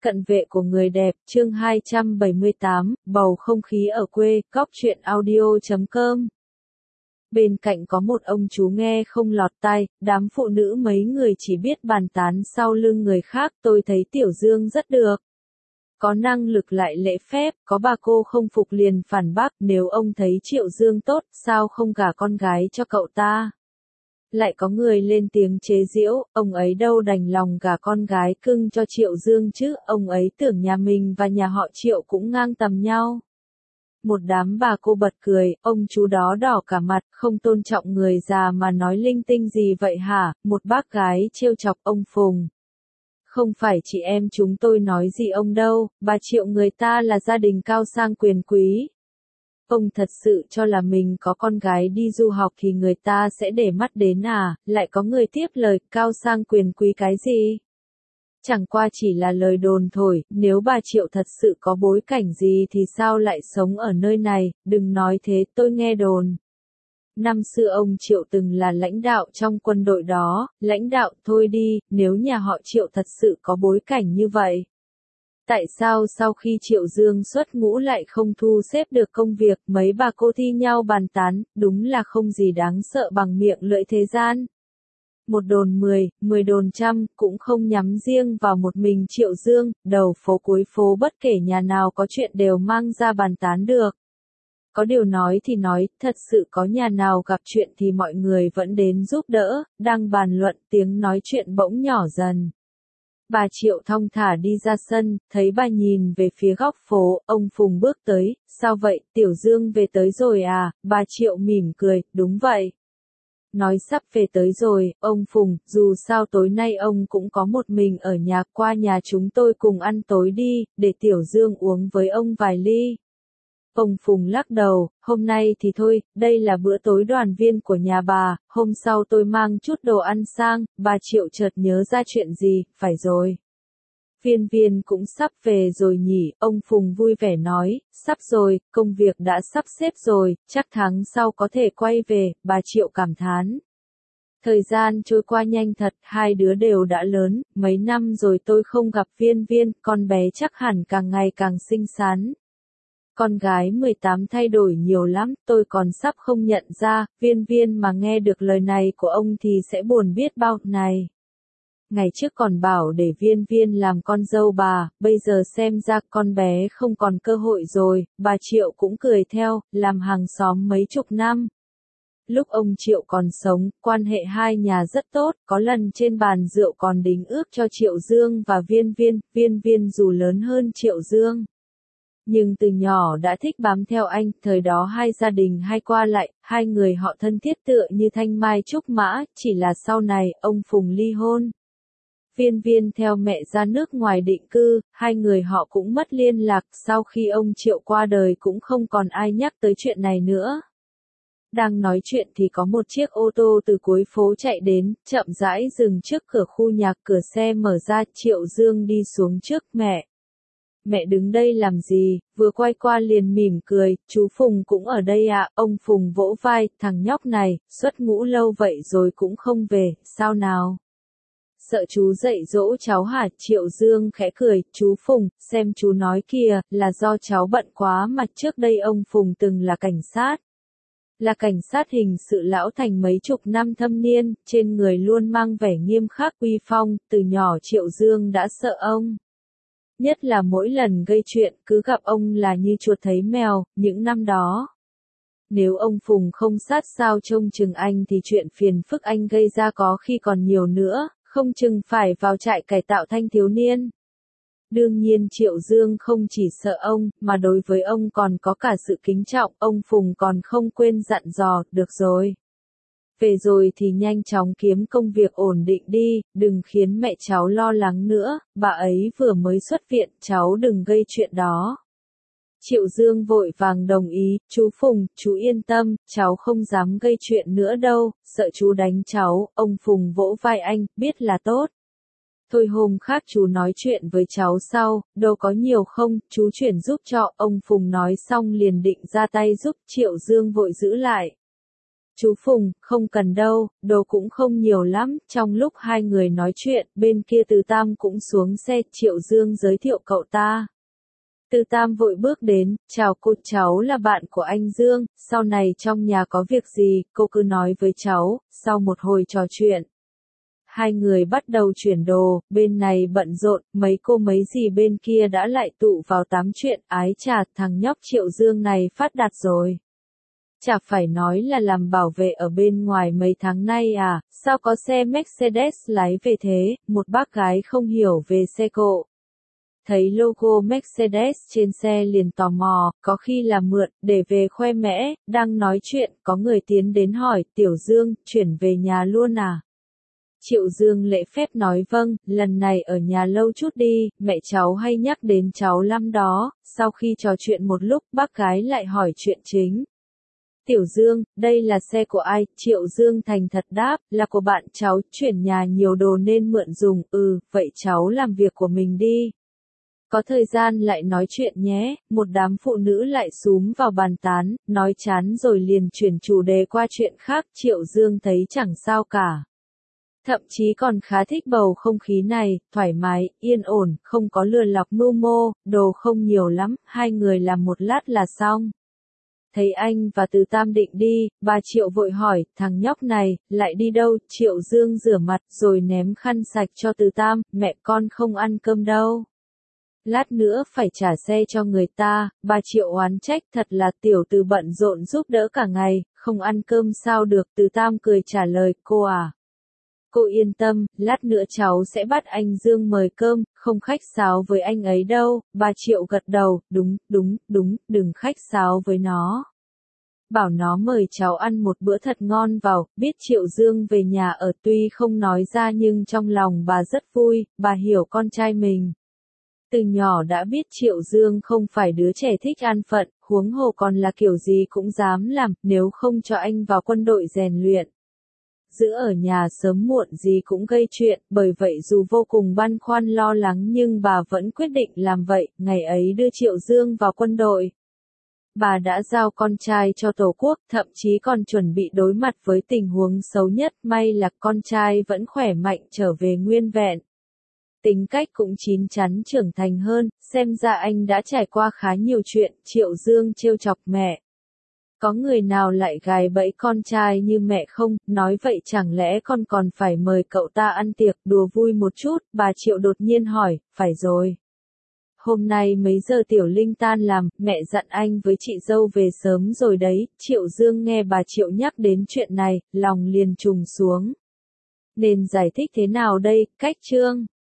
cận vệ của người đẹp, chương 278, bầu không khí ở quê, góc truyện audio.com. Bên cạnh có một ông chú nghe không lọt tai, đám phụ nữ mấy người chỉ biết bàn tán sau lưng người khác, tôi thấy Tiểu Dương rất được. Có năng lực lại lễ phép, có bà cô không phục liền phản bác, nếu ông thấy Triệu Dương tốt, sao không gả con gái cho cậu ta? Lại có người lên tiếng chế giễu, ông ấy đâu đành lòng gả con gái cưng cho Triệu Dương chứ, ông ấy tưởng nhà mình và nhà họ Triệu cũng ngang tầm nhau. Một đám bà cô bật cười, ông chú đó đỏ cả mặt, không tôn trọng người già mà nói linh tinh gì vậy hả, một bác gái trêu chọc ông Phùng. Không phải chị em chúng tôi nói gì ông đâu, bà Triệu người ta là gia đình cao sang quyền quý. Ông thật sự cho là mình có con gái đi du học thì người ta sẽ để mắt đến à, lại có người tiếp lời, cao sang quyền quý cái gì? Chẳng qua chỉ là lời đồn thôi, nếu bà Triệu thật sự có bối cảnh gì thì sao lại sống ở nơi này, đừng nói thế, tôi nghe đồn. Năm xưa ông Triệu từng là lãnh đạo trong quân đội đó, lãnh đạo thôi đi, nếu nhà họ Triệu thật sự có bối cảnh như vậy. Tại sao sau khi Triệu Dương xuất ngũ lại không thu xếp được công việc, mấy bà cô thi nhau bàn tán, đúng là không gì đáng sợ bằng miệng lưỡi thế gian. Một đồn 10 đồn trăm, cũng không nhắm riêng vào một mình Triệu Dương, đầu phố cuối phố bất kể nhà nào có chuyện đều mang ra bàn tán được. Có điều nói thì nói, thật sự có nhà nào gặp chuyện thì mọi người vẫn đến giúp đỡ, đang bàn luận tiếng nói chuyện bỗng nhỏ dần. Bà Triệu thong thả đi ra sân, thấy bà nhìn về phía góc phố, ông Phùng bước tới, sao vậy, Tiểu Dương về tới rồi à, bà Triệu mỉm cười, đúng vậy. Nói sắp về tới rồi, ông Phùng, dù sao tối nay ông cũng có một mình ở nhà, qua nhà chúng tôi cùng ăn tối đi, để Tiểu Dương uống với ông vài ly. Ông Phùng lắc đầu, hôm nay thì thôi, đây là bữa tối đoàn viên của nhà bà, hôm sau tôi mang chút đồ ăn sang, bà Triệu chợt nhớ ra chuyện gì, phải rồi. Viên Viên cũng sắp về rồi nhỉ, ông Phùng vui vẻ nói, sắp rồi, công việc đã sắp xếp rồi, chắc tháng sau có thể quay về, bà Triệu cảm thán. Thời gian trôi qua nhanh thật, hai đứa đều đã lớn, mấy năm rồi tôi không gặp Viên Viên, con bé chắc hẳn càng ngày càng xinh xắn. Con gái 18 thay đổi nhiều lắm, tôi còn sắp không nhận ra, Viên Viên mà nghe được lời này của ông thì sẽ buồn biết bao này. Ngày trước còn bảo để Viên Viên làm con dâu bà, bây giờ xem ra con bé không còn cơ hội rồi, bà Triệu cũng cười theo, làm hàng xóm mấy chục năm. Lúc ông Triệu còn sống, quan hệ hai nhà rất tốt, có lần trên bàn rượu còn đính ước cho Triệu Dương và Viên Viên dù lớn hơn Triệu Dương. Nhưng từ nhỏ đã thích bám theo anh, thời đó hai gia đình hay qua lại, hai người họ thân thiết tựa như thanh mai trúc mã, chỉ là sau này, ông Phùng ly hôn. Viên Viên theo mẹ ra nước ngoài định cư, hai người họ cũng mất liên lạc, sau khi ông Triệu qua đời cũng không còn ai nhắc tới chuyện này nữa. Đang nói chuyện thì có một chiếc ô tô từ cuối phố chạy đến, chậm rãi dừng trước cửa khu nhà, cửa xe mở ra, Triệu Dương đi xuống trước, Mẹ đứng đây làm gì, vừa quay qua liền mỉm cười, chú Phùng cũng ở đây ạ, ông Phùng vỗ vai, thằng nhóc này, xuất ngũ lâu vậy rồi cũng không về, sao nào? Sợ chú dạy dỗ cháu hả? Triệu Dương khẽ cười, chú Phùng, xem chú nói kìa, là do cháu bận quá mà trước đây ông Phùng từng là cảnh sát. Là cảnh sát hình sự lão thành mấy chục năm thâm niên, trên người luôn mang vẻ nghiêm khắc uy phong, từ nhỏ Triệu Dương đã sợ ông. Nhất là mỗi lần gây chuyện, cứ gặp ông là như chuột thấy mèo, những năm đó. Nếu ông Phùng không sát sao trông chừng anh thì chuyện phiền phức anh gây ra có khi còn nhiều nữa, không chừng phải vào trại cải tạo thanh thiếu niên. Đương nhiên Triệu Dương không chỉ sợ ông, mà đối với ông còn có cả sự kính trọng, ông Phùng còn không quên dặn dò, được rồi. Về rồi thì nhanh chóng kiếm công việc ổn định đi, đừng khiến mẹ cháu lo lắng nữa, bà ấy vừa mới xuất viện, cháu đừng gây chuyện đó. Triệu Dương vội vàng đồng ý, chú Phùng, chú yên tâm, cháu không dám gây chuyện nữa đâu, sợ chú đánh cháu, ông Phùng vỗ vai anh, biết là tốt. Thôi hôm khác chú nói chuyện với cháu sau, đâu có nhiều không, chú chuyển giúp cho, ông Phùng nói xong liền định ra tay giúp, Triệu Dương vội giữ lại. Chú Phùng, không cần đâu, đồ cũng không nhiều lắm. Trong lúc hai người nói chuyện, bên kia Từ Tam cũng xuống xe, Triệu Dương giới thiệu cậu ta. Từ Tam vội bước đến, chào cô, cháu là bạn của anh Dương, sau này trong nhà có việc gì, cô cứ nói với cháu. Sau một hồi trò chuyện, hai người bắt đầu chuyển đồ, bên này bận rộn, mấy cô mấy dì bên kia đã lại tụ vào tám chuyện. Ái chà, thằng nhóc Triệu Dương này phát đạt rồi. Chả phải nói là làm bảo vệ ở bên ngoài mấy tháng nay à, sao có xe Mercedes lái về thế. Một bác gái không hiểu về xe cộ, thấy logo Mercedes trên xe liền tò mò, có khi là mượn, để về khoe mẽ. Đang nói chuyện, có người tiến đến hỏi, Tiểu Dương, chuyển về nhà luôn à? Triệu Dương lễ phép nói vâng, lần này ở nhà lâu chút đi, mẹ cháu hay nhắc đến cháu lắm đó. Sau khi trò chuyện một lúc, bác gái lại hỏi chuyện chính. Tiểu Dương, đây là xe của ai? Triệu Dương thành thật đáp, là của bạn cháu, chuyển nhà nhiều đồ nên mượn dùng. Vậy cháu làm việc của mình đi. Có thời gian lại nói chuyện nhé. Một đám phụ nữ lại xúm vào bàn tán, nói chán rồi liền chuyển chủ đề qua chuyện khác. Triệu Dương thấy chẳng sao cả. Thậm chí còn khá thích bầu không khí này, thoải mái, yên ổn, không có lừa lọc mưu mô, đồ không nhiều lắm, hai người làm một lát là xong. Thấy anh và Từ Tam định đi, bà Triệu vội hỏi, thằng nhóc này, lại đi đâu? Triệu Dương rửa mặt rồi ném khăn sạch cho Từ Tam, mẹ con không ăn cơm đâu. Lát nữa phải trả xe cho người ta. Bà Triệu oán trách, thật là tiểu Từ bận rộn giúp đỡ cả ngày, không ăn cơm sao được. Từ Tam cười trả lời, cô à, cô yên tâm, lát nữa cháu sẽ bắt anh Dương mời cơm, không khách sáo với anh ấy đâu. Bà Triệu gật đầu, đúng, đừng khách sáo với nó. Bảo nó mời cháu ăn một bữa thật ngon vào. Biết Triệu Dương về nhà ở tuy không nói ra nhưng trong lòng bà rất vui, bà hiểu con trai mình. Từ nhỏ đã biết Triệu Dương không phải đứa trẻ thích an phận, huống hồ còn là kiểu gì cũng dám làm, nếu không cho anh vào quân đội rèn luyện. Giữ ở nhà sớm muộn gì cũng gây chuyện, bởi vậy dù vô cùng băn khoăn lo lắng nhưng bà vẫn quyết định làm vậy. Ngày ấy đưa Triệu Dương vào quân đội, bà đã giao con trai cho Tổ quốc, thậm chí còn chuẩn bị đối mặt với tình huống xấu nhất. May là con trai vẫn khỏe mạnh trở về nguyên vẹn. Tính cách cũng chín chắn trưởng thành hơn, xem ra anh đã trải qua khá nhiều chuyện. Triệu Dương trêu chọc mẹ. Có người nào lại gài bẫy con trai như mẹ không? Nói vậy chẳng lẽ con còn phải mời cậu ta ăn tiệc đùa vui một chút? Bà Triệu đột nhiên hỏi, phải rồi. Hôm nay mấy giờ Tiểu Linh tan làm, mẹ dặn anh với chị dâu về sớm rồi đấy. Triệu Dương nghe bà Triệu nhắc đến chuyện này, lòng liền trùng xuống. Nên giải thích thế nào đây? Cách chương